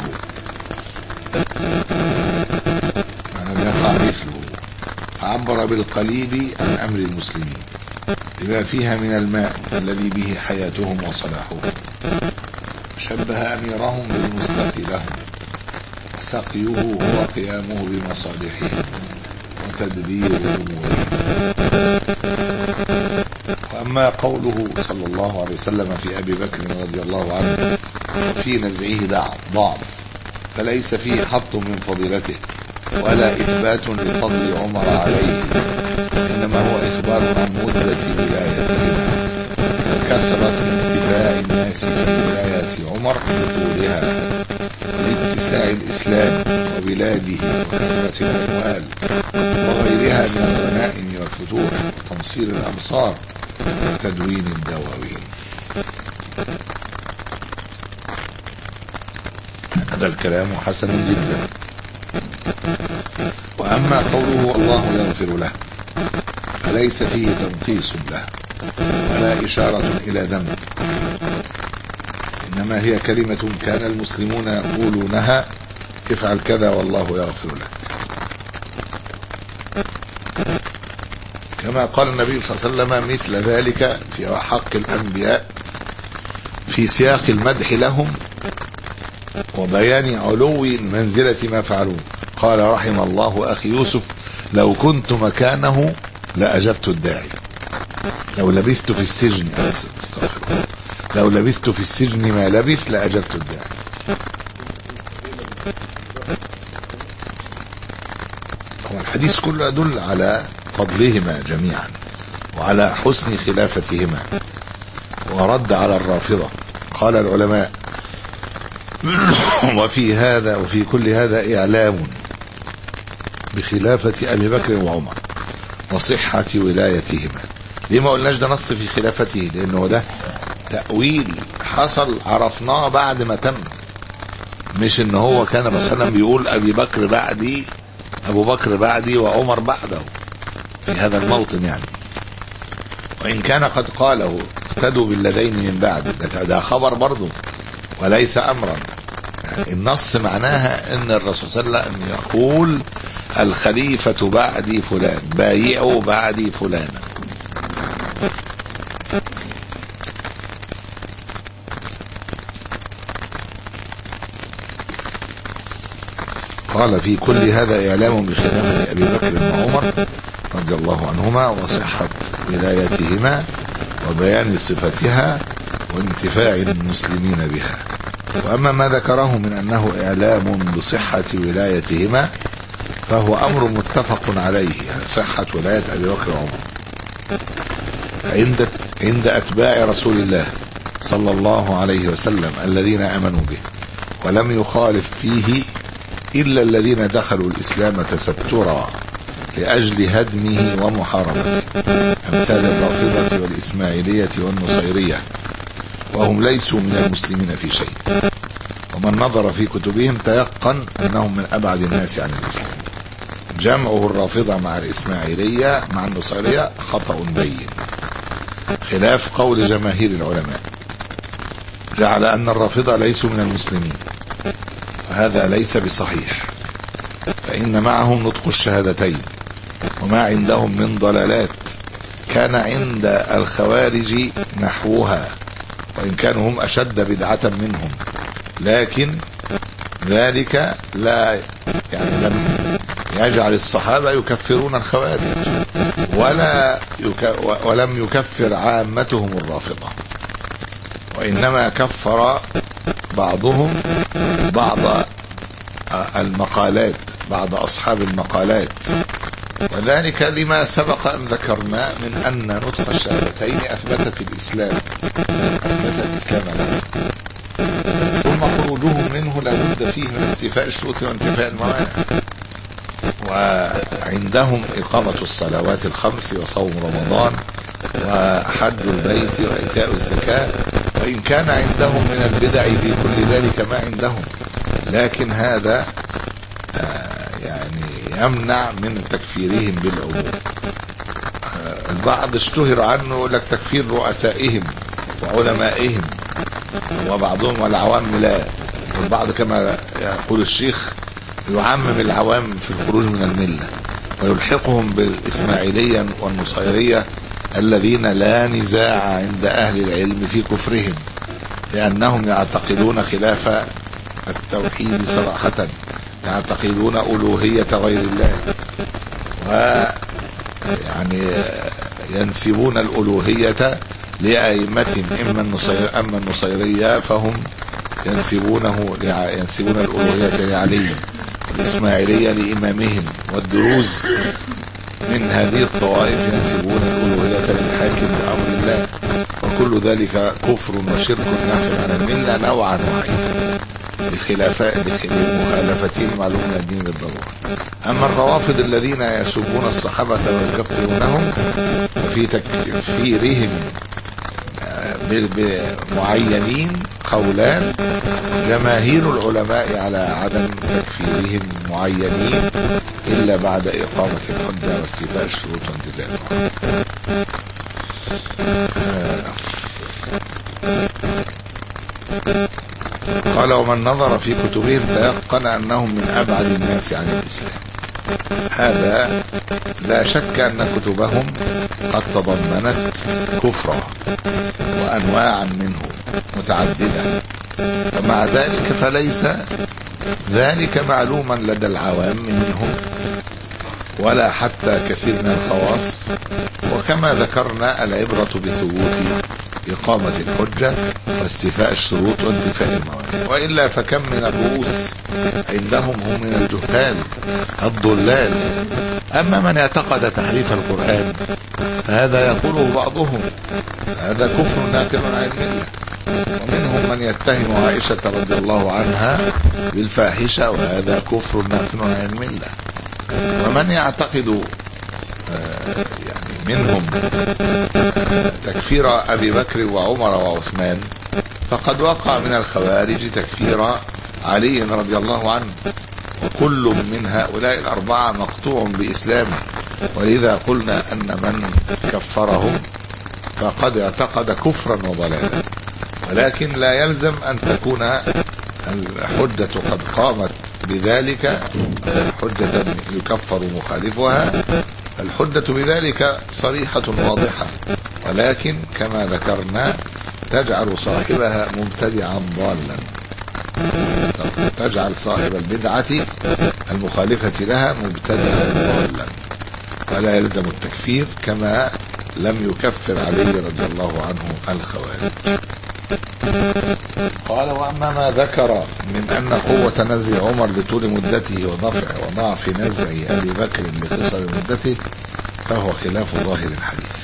ما لم يقع مثله فعبر بالقليب عن أمر المسلمين لما فيها من الماء الذي به حياتهم وصلاحهم، شبه أميرهم بالمسلق لهم، سقيه هو قيامه بمصالحهم وتدبير أمورهم. وأما قوله صلى الله عليه وسلم في أبي بكر رضي الله عنه في نزعه ضعف فليس فيه حط من فضيلته ولا إثبات لفضل عمر عليه، إنما هو إخبار عن مدة ولايته وكثرة انتفاع الناس الناس في ولاية عمر بطولها لاتساع الإسلام وبلاده وكثرة الأموال وغيرها من الغنائم والفتوح وتمصير الأمصار وتدوين الدواوين. هذا الكلام حسن جدا. وأما قوله الله يغفر له فليس فيه تنقيص له ولا إشارة إلى ذنب، إنما هي كلمة كان المسلمون يقولونها افعل كذا والله يغفر لك، كما قال النبي صلى الله عليه وسلم مثل ذلك في حق الأنبياء في سياق المدح لهم وبيان علو منزلة ما فعلون. قال رحم الله أخي يوسف لو كنت مكانه لأجبت الداعي، لو لبثت في السجن استغفر لو لبثت في السجن ما لبث لأجبت الداعي. والحديث كله يدل على فضلهما جميعا وعلى حسن خلافتهما ورد على الرافضة. قال العلماء وفي هذا وفي كل هذا إعلام بخلافة أبي بكر وعمر وصحة ولايتهما. ليه ما قلناش ده نص في خلافته؟ لأنه ده تأويل حصل عرفناه بعد ما تم، مش ان هو كان الرسول صلى الله عليه وسلم بيقول أبي بكر بعدي أبو بكر بعدي وعمر بعده في هذا الموطن يعني. وإن كان قد قاله اقتدوا بالذين من بعد، ده خبر برضه وليس أمرا. يعني النص معناها ان الرسول صلى الله عليه وسلم يقول الخليفة بعدي فلان، بايعوا بعدي فلانا. قال في كل هذا إعلام بخلافة أبي بكر وعمر رضي الله عنهما وصحة ولايتهما وبيان صفتها وانتفاع المسلمين بها. وأما ما ذكره من أنه إعلام بصحة ولايتهما فهو أمر متفق عليه، يعني صحة ولاية أبي بكر وعمر عند عند أتباع رسول الله صلى الله عليه وسلم الذين آمنوا به ولم يخالف فيه إلا الذين دخلوا الإسلام تسترا لأجل هدمه ومحاربته، أمثال الرافضة والإسماعيلية والنصيرية، وهم ليسوا من المسلمين في شيء. ومن نظر في كتبهم تيقن أنهم من أبعد الناس عن الإسلام. جمعه الرافضة مع الإسماعيلية مع النصيرية خطأ بين، خلاف قول جماهير العلماء جعل أن الرافضة ليسوا من المسلمين، فهذا ليس بصحيح، فإن معهم نطق الشهادتين وما عندهم من ضلالات كان عند الخوارج نحوها، وإن كانوا هم أشد بدعة منهم، لكن ذلك لا يعني لم يجعل الصحابة يكفرون الخوارج ولا يك ولم يكفر عامتهم الرافضة، وإنما كفر بعضهم بعض المقالات بعض أصحاب المقالات، وذلك لما سبق أن ذكرنا من أن نطق الشهادتين أثبتت الإسلام أثبتت الإسلام له، ثم خروجهم منه لابد فيه من استيفاء الشروط وانتفاء الموانع. وعندهم إقامة الصلوات الخمس وصوم رمضان وحج البيت وإيتاء الزكاة، وإن كان عندهم من البدع في كل ذلك ما عندهم، لكن هذا يعني يمنع من تكفيرهم بالعموم. البعض اشتهر عنه يقول لك تكفير رؤسائهم وعلمائهم وبعضهم والعوام لا، والبعض كما يقول الشيخ يعمم العوام في الخروج من الملة ويلحقهم بالإسماعيلية والنصيرية الذين لا نزاع عند أهل العلم في كفرهم، لأنهم يعتقدون خلاف التوحيد صراحة، يعتقدون ألوهية غير الله، ويعني ينسبون الألوهية لأئمتهم. إما النصير أما النصيرية فهم ينسبونه ينسبون الألوهية لعلي، والإسماعيلية لإمامهم، والدروز من هذه الطوائف ينسبون الألوهية للحاكم بأمر الله. وكل ذلك كفر وشرك ناقل عن الملة نوعا نوعين بمخالفتين معلوم من الدين بالضرورة. أما الروافض الذين يسبون الصحابة ويكفرونهم في تكفيرهم بمعينين قولان، جماهير العلماء على عدم تكفيرهم معينين إلا بعد إقامة الحجة واستيفاء الشروط وانتفاء قال: ومن نظر في كتبهم تيقن أنهم من أبعد الناس عن الإسلام. هذا لا شك أن كتبهم قد تضمنت كفرا وأنواعا منه متعددة، ومع ذلك فليس ذلك معلوما لدى العوام منهم ولا حتى كثير من الخواص. وكما ذكرنا العبرة بثبوت إقامة الحجة واستيفاء الشروط وانتفاء الموانع، وإلا فكم من الرؤوس عندهم هم من الجهال الضلال. أما من اعتقد تحريف القرآن فهذا يقوله بعضهم هذا كفر ناقل عن الملة، ومنهم من يتهم عائشة رضي الله عنها بالفاحشة وهذا كفر ناقل عن الملة. ومن يعتقد يعني منهم تكفير أبي بكر وعمر وعثمان فقد وقع من الخوارج تكفير علي رضي الله عنه، وكل من هؤلاء الأربعة مقطوع بإسلامه، ولذا قلنا أن من كفرهم فقد اعتقد كفرا وضلالا. ولكن لا يلزم أن تكون الحجة قد قامت بذلك حجة يكفر مخالفها. الحجة بذلك صريحة واضحة، ولكن كما ذكرنا تجعل صاحبها مبتدعا ضالا، تجعل صاحب البدعة المخالفة لها مبتدعا ضالا، ولا يلزم التكفير كما لم يكفر علي رضي الله عنه الخوارج. قال: وأما ما ذكر من أن قوة نزع عمر لطول مدته وضعف وضعف نزع أبي بكر لقصر مدته فهو خلاف ظاهر الحديث،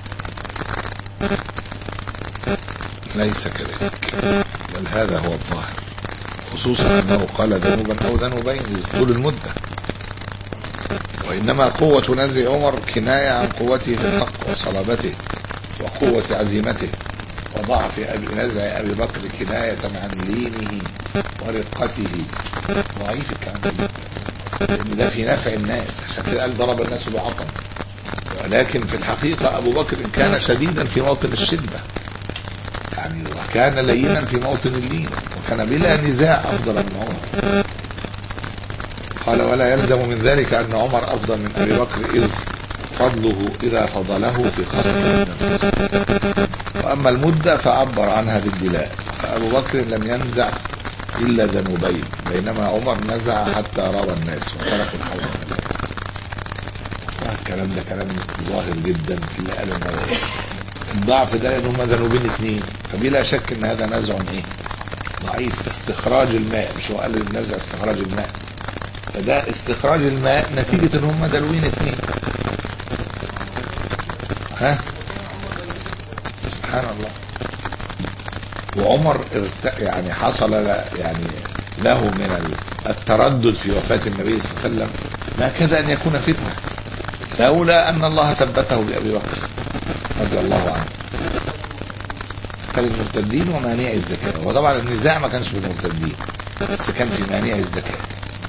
ليس كذلك، بل هذا هو الظاهر، خصوصا أنه قال ذنوبا أو ذنوبين لطول المدة، وإنما قوة نزع عمر كناية عن قوته في الحق وصلابته وقوة عزيمته، وضعف أبي نزع أبي بكر كناية عن لينه ورقته. ضعيف الكلام ده، لأن ده في نفع الناس، عشان كده قال ضرب الناس بعطم. ولكن في الحقيقة أبو بكر كان شديدا في موطن الشدة، يعني وكان لينا في موطن اللين، وكان بلا نزاع أفضل من عمر. قال: ولا يلزم من ذلك أن عمر أفضل من أبي بكر إذ فضله إذا فضله في خاصة. وأما المدة فعبر عنها بالدلاء، فأبو بكر لم ينزع إلا ذنوبين، بينما عمر نزع حتى روى الناس وترك الحوض. الكلام ده كلام ظاهر جدا في اللي قاله النووي. الضعف ده لأن هم ذنوبين اثنين، فبلا شك ان هذا نزع ايه ضعيف. استخراج الماء، مش هو قال النزع استخراج الماء، فده استخراج الماء نتيجة ان هم دلوين اثنين. ها سبحان الله. وعمر يعني حصل يعني له من التردد في وفاة النبي صلى الله عليه وسلم ما كاد ان يكون فتنة، لولا ان الله ثبته بأبي بكر رضي الله عنه. كان المرتدين ومانع الزكاة، وطبعا النزاع ما كانش بالمرتدين بس كان في مانع الزكاة.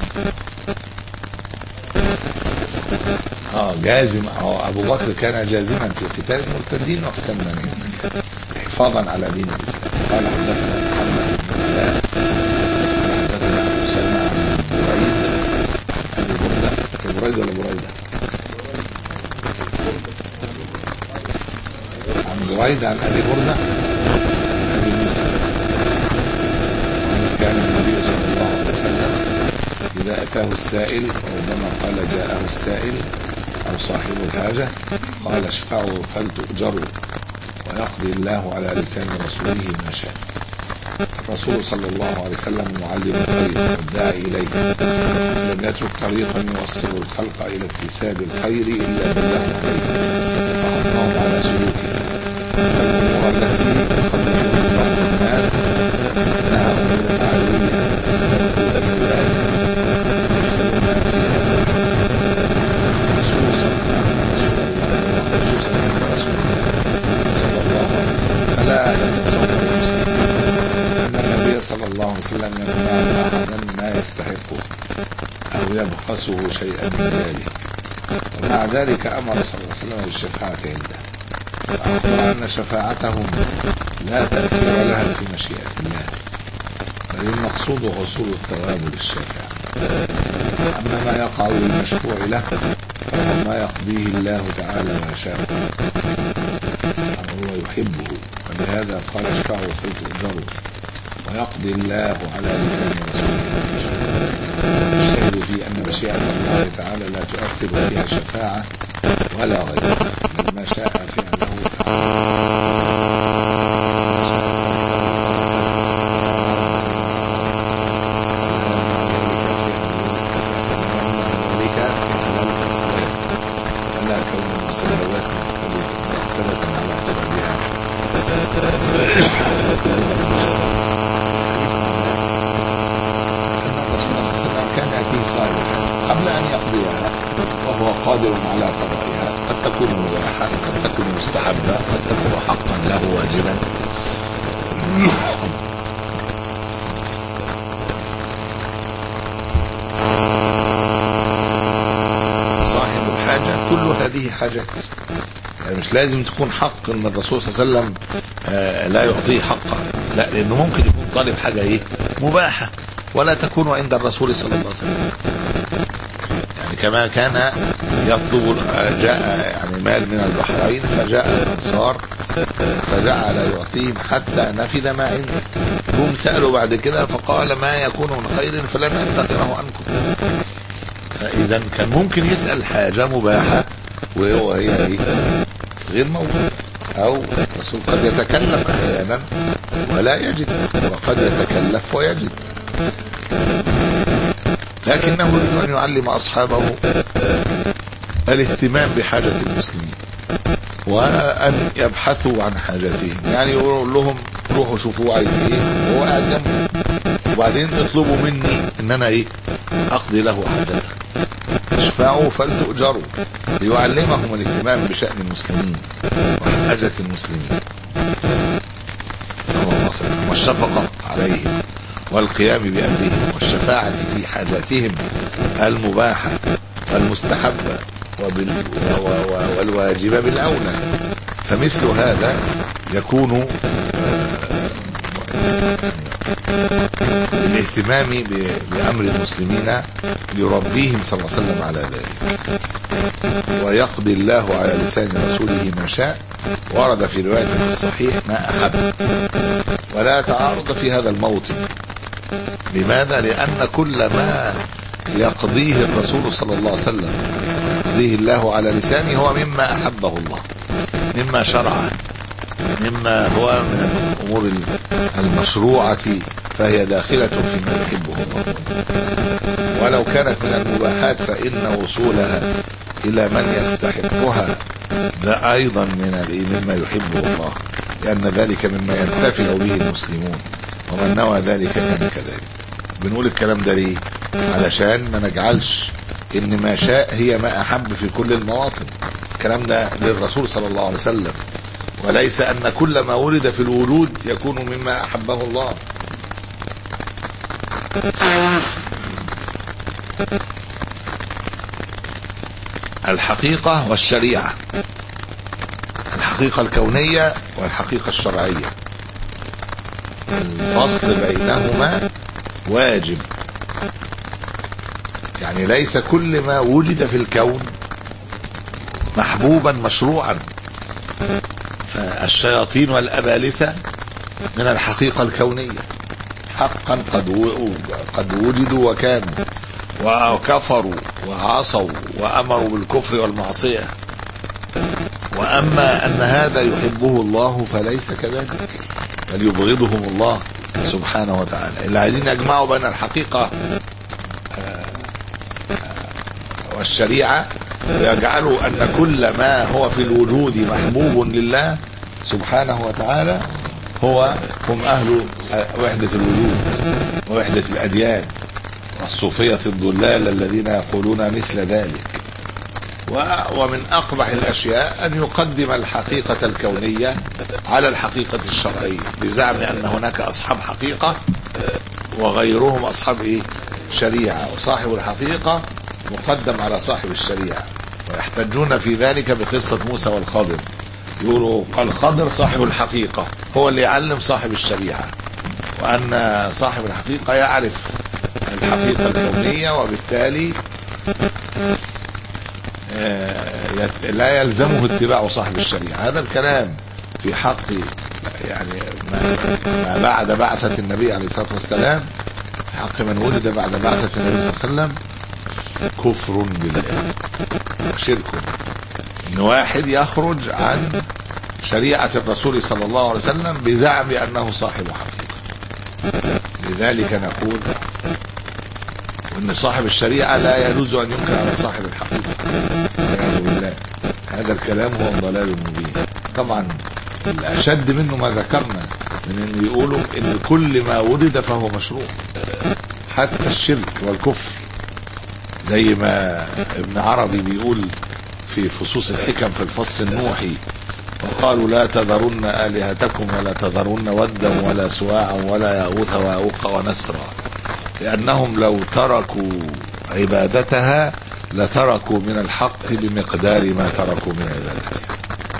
اه جازم، اه ابو بكر كان جازما في قتال المرتدين وقتال مانع الزكاة حفاظا على دين الاسلام. قال: حدثنا محمد بن علاء حدثنا ابو سلمى عن بريدة. ابي بريدة ولا بريدة؟ عن بريدة عن ابي بردة عن ابي موسى. كان النبي صلى الله عليه وسلم اذا اتاه السائل، وربما قال جاءه السائل او صاحب الحاجة، قال: اشفعوا فلتؤجروا ويقضي الله على لسان رسوله ما شاء. الرسول صلى الله عليه وسلم معلم الخير والداعي اليه، لم يترك طريقا يوصل الخلق الى اكتساب الخير الا دلهم عليه وحثهم على سلوكه، الأمور التي قد يكون بعض الناس أنها أمور معلومة مفقودة بالذات يشترون فيها خصوصا خصوصا عند رسول الله صلى الله عليه وسلم. فلا يتصور المسلم أن النبي صلى الله عليه وسلم يمنع أحدا ما يستحقه أو يبخسه شيئا من ذلك، ومع ذلك أمر صلى الله عليه وسلم بالشفاعة عنده، وأخبر أن شفاعتهم لا تأثير لها في مشيئة الله، بل المقصود حصول الثواب للشافع. أما ما يقع للمشفوع له فهو ما يقضيه الله تعالى ما شاء وهو يحبه، ولهذا قال اشفعوا فلتؤجروا، ويقضي الله على لسان رسوله ما شاء. الشاهد في أن مشيئة الله تعالى لا تؤثر فيها شفاعة ولا غيرها مما شاء فعله ولا كون مسببات مختلفة على أسبابها. كان يأتيه صالحا قبل أن يقضيها وهو قادر على قضائها، قد تكون مباحا، قد تكون مستحبة، قد تكون حقا له واجبا. صاحب الحاجة كل هذه حاجات، يعني مش لازم تكون حق ان الرسول صلى الله عليه وسلم آه لا يعطيه حقه، لا، لانه ممكن يكون طالب حاجة ايه مباحة ولا تكون عند الرسول صلى الله عليه وسلم. يعني كما كان يطلب، جاء يعني مال من البحرين فجاء الأنصار فجعل يعطيهم حتى نفذ ما عنده. هم سألوا بعد كده فقال ما يكون من خير فلن أدخره عنكم. فإذا كان ممكن يسأل حاجة مباحة وهو هي غير موجود، أو الرسول قد يتكلم أحيانا ولا يجد، وقد يتكلف ويجد، لكنه يريد أن يعلم أصحابه الاهتمام بحاجة المسلمين وأن يبحثوا عن حاجاتهم. يعني يقول لهم روحوا شوفوا عايز ايه وهو قاعد جنبه، وبعدين اطلبوا مني ان انا ايه اقضي له حاجته، اشفعوا فلتؤجروا، ليعلمهم الاهتمام بشأن المسلمين وحاجة المسلمين والشفقة عليهم والقيام بأمرهم والشفاعة في حاجاتهم المباحة والمستحبة والواجبة بالأولى. فمثل هذا يكون بالاهتمام بأمر المسلمين يربيهم صلى الله عليه وسلم على ذلك، ويقضي الله على لسان رسوله ما شاء. ورد في رواية في الصحيح ما أحب، ولا تعارض في هذا الموطن. لماذا؟ لأن كل ما يقضيه الرسول صلى الله عليه وسلم يقضيه الله على لسانه هو مما أحبه الله، مما شرعه، مما هو من الأمور المشروعة، فهي داخلة فيما يحبه الله. ولو كانت من المباحات فإن وصولها إلى من يستحقها ده أيضا من مما يحبه الله، لأن ذلك مما ينتفع به المسلمون، ومن نوى ذلك كان كذلك. بنقول الكلام ده ليه؟ علشان ما نجعلش إن ما شاء هي ما أحب في كل المواطن. الكلام ده للرسول صلى الله عليه وسلم، وليس أن كل ما ولد في الوجود يكون مما أحبه الله. الحقيقة والشريعة، الحقيقة الكونية والحقيقة الشرعية، الفصل بينهما واجب. يعني ليس كل ما وجد في الكون محبوبا مشروعا. فالشياطين والأبالسة من الحقيقة الكونية حقا قد قد وجدوا وكانوا وكفروا وعصوا وأمروا بالكفر والمعصية. وأما أن هذا يحبه الله فليس كذلك، بل يبغضهم الله سبحانه وتعالى. اللي عايزين يجمعوا بين الحقيقة والشريعة ويجعلوا أن كل ما هو في الوجود محبوب لله، سبحانه وتعالى هو هم أهل وحدة الوجود ووحدة الأديان، والصوفية الضلال الذين يقولون مثل ذلك. ومن أقبح الأشياء أن يقدم الحقيقة الكونية على الحقيقة الشرعية بزعم أن هناك أصحاب حقيقة وغيرهم أصحاب إيه؟ شريعة، وصاحب الحقيقة مقدم على صاحب الشريعة. ويحتجون في ذلك بقصة موسى والخضر، يقولوا الخضر صاحب الحقيقة هو اللي يعلم صاحب الشريعة، وأن صاحب الحقيقة يعرف الحقيقة الكونية، وبالتالي لا يلزمه اتباع صاحب الشريعة. هذا الكلام في حق يعني ما بعد بعثة النبي عليه الصلاة والسلام، في حق من ولد بعد بعثة النبي صلى الله عليه وسلم، كفر بالله وشرك. ان واحد يخرج عن شريعة الرسول صلى الله عليه وسلم بزعم انه صاحب حقيقة. لذلك نقول ان صاحب الشريعة لا يجوز ان ينكر على صاحب الحقيقة والعياذ بالله. هذا الكلام هو ضلال مبين. طبعا الاشد منه ما ذكرنا من ان يقولوا ان كل ما ولد فهو مشروع، حتى الشرك والكفر، زي ما ابن عربي بيقول في فصوص الحكم في الفصل النوحي: وقالوا لا تذرن آلهتكم ولا تذرن ودا ولا سواعا ولا يغوث ويعوق ونسرا، لأنهم لو تركوا عبادتها لتركوا من الحق بمقدار ما تركوا من عبادتها.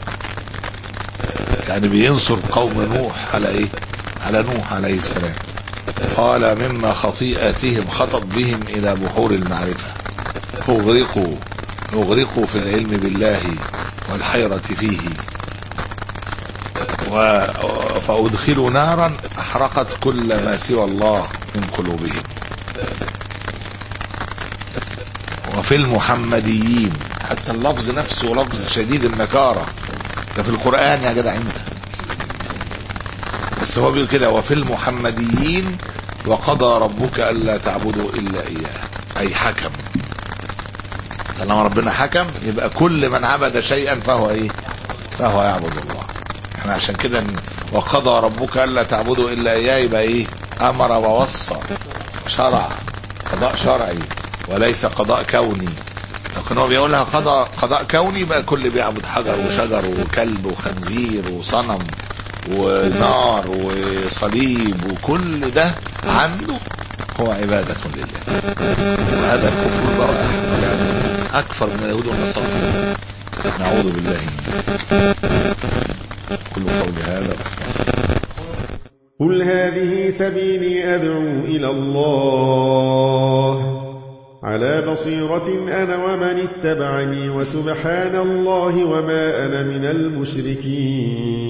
يعني بينصر قوم نوح على ايه؟ على نوح عليه السلام. قال مما خطيئتهم خطت بهم إلى بحور المعرفة، اغرقوا اغرقوا في العلم بالله والحيرة فيه، فأدخلوا نارا أحرقت كل ما سوى الله من قلوبهم. وفي المحمديين، حتى اللفظ نفسه لفظ شديد النكارة، ده في القرآن يا جدع انت، بس هو بيقول كده: وفي المحمديين وقضى ربك ألا تعبدوا إلا إياه، أي حكم. طالما ربنا حكم يبقى كل من عبد شيئا فهو ايه؟ فهو يعبد الله. احنا عشان كده وقضى ربك ألا تعبدوا إلا إياه يبقى ايه؟ أمر ووصى، شرع، قضاء شرعي وليس قضاء كوني. لكن هو بيقولها قضاء قضاء كوني، يبقى كل بيعبد حجر وشجر وكلب وخنزير وصنم ونار وصليب، وكل ده عنده هو عبادة لله. وهذا الكفر البراء أكثر من اليهود والنصارى، نعوذ بالله منه. كل قول هذا واستغفر. قل هذه سبيلي أدعو إلى الله على بصيرة أنا ومن اتبعني، وسبحان الله وما أنا من المشركين.